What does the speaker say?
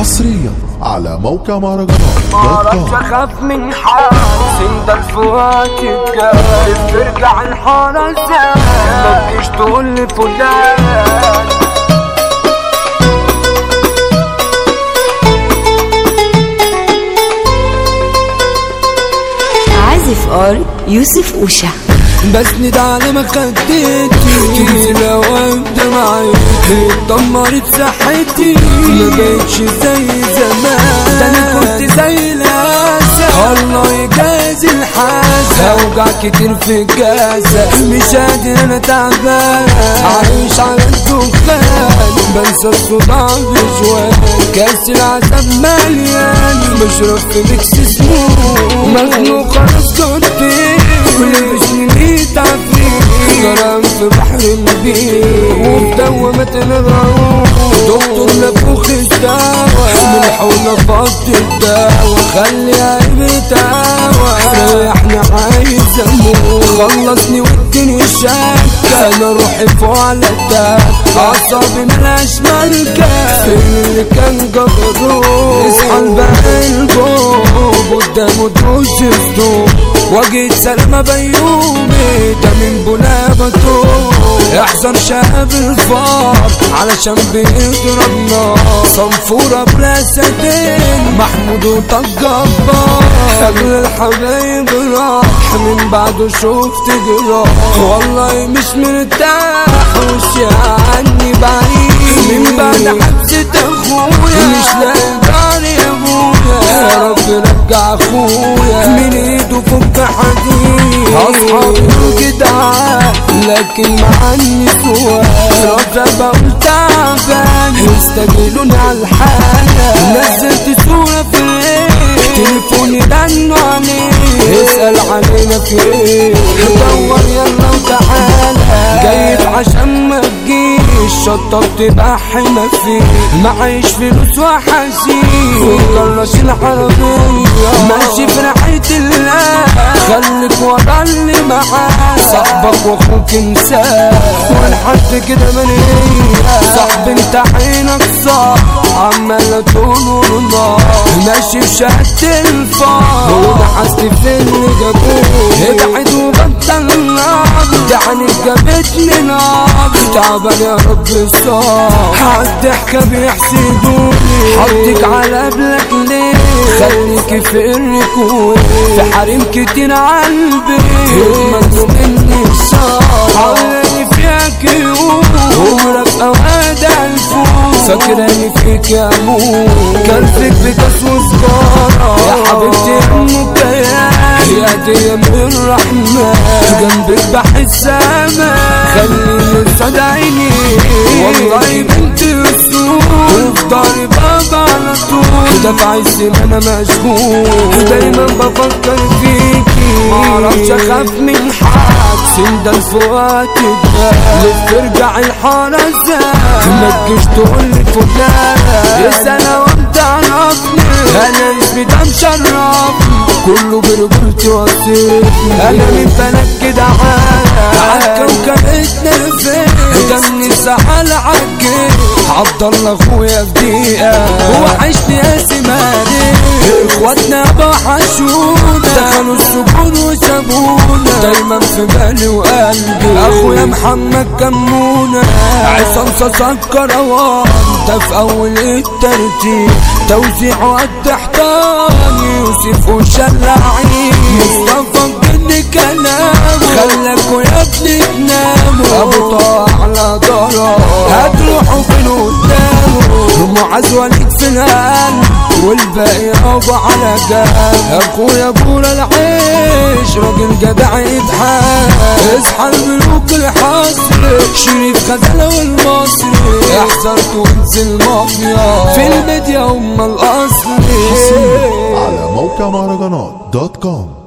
حصريا على موقع مهرجانات معرفش اخاف من حد انت الفوات الجاي ترجع الحارة ازاي ما تجيش تقولي فلان. عازف ار يوسف اوشا بسند على مخدتي لو ابدا معاكي اتدمرت صحتي ما بقتش زي زمان، ده انا كنت زي الاسد الله يجازي الحاسد اوجع كتير في الجسد مش قادر انا تعبان عايش على الدخان بنسى الصداع بجوان كاس العذاب مليان بشرب في ميكس سموم مخنوق خلاص كنت ولبسني ميت عفريت غرام في بحر البيت وبدوامة الغروب دكتور نفوخ الدواء ملح ونفضت الدواء خلي قلبي تهوى ريحني عايز اموت خلصني واديني الشكة انا روحي فوق على الدك اعصابي ملهاش ملكة فين اللي كان جبروت اصحى الباقي البوب قدامه دروس صدوق واجهة سلامة بيومي ده من بلا بطول احذر شهاب الفار علشان بيضرب نار صنفورة بلا سدين محمود وطق جبار قبل الحبايب راح من بعده شفت جراح والله مش مرتاح وشي عني بعيد من بعد حبسة اخويا مش لاقي داري يا ابويا يا رب رجع اخويا من ايده فك حديد اصحابي جدعان لكن معني سواد رجع بقول تعبان يستجيلوني على الحالة نزلت صورة في ايه تليفوني رنوا عليه اسأل علينا في ايه دور يلا وتعالى جايب عشان ما تجيش شطبت بحي ما فيه معيش فلوس وحشيش وجرش العربية ماشي في ريحة الله خليك ورا اللي معاك صاحبك واخوك انساه ولحد كده منيه صاحب انت عينك صاح عمال تقول النار ماشي في شهادة الفار ونحست في اللي جابوه ابعد وبطل النار يعني جابتني نار تعبان يا رب الصار عالضحكة بيحسدوني حطك على قبلك ليه خليكي في الركوب في حريم كتير عالبيت مجنون مني الصار حوالي فيها كيوب ومرف اوقات الفوق فاكراني فيك يا موت كلفك بكاس وسجارة يا حبيبتي امك يا هدية من الرحمن جنبك بحس امان خليني قصاد عيني والله بنت السوق وفي ضهري بابا على طول ده في عز ما انا مشغول دايما بفكر فيكي معرفش اخاف من حد سند الفوات اللي بترجع الحارة ازاي ما تجيش تقولي فلان اسأل وانت عرفني انا اسمي ده مشرفني كله برجولتي وصيفني انا من بلد كده عالكوكب اتنفس دمني سحل عالجيب عبدالله اخويا في دقيقة وحشني يا سماري اخواتنا بحشونا دخلوا السجون وسابونا دايما في بالي وقلبي اخويا محمد كمونة عصام صاصا الكروان ده في اول الترتيب توزيعه قد احتاني يوسف وشلعين مصطفى بجن كلام خلاكوا يا ابني تناموا ابو طه على ضرر هتروحوا فين قدامه معاذ وليد في القلب والباقي يابا على جنب اخويا بورا العيش راجل جدع يضحك اصحى الملوك الحصري شريف غزالة والمصري احذر وانزل مافيا في الميديا هم الاصلي على موقع مهرجانات .com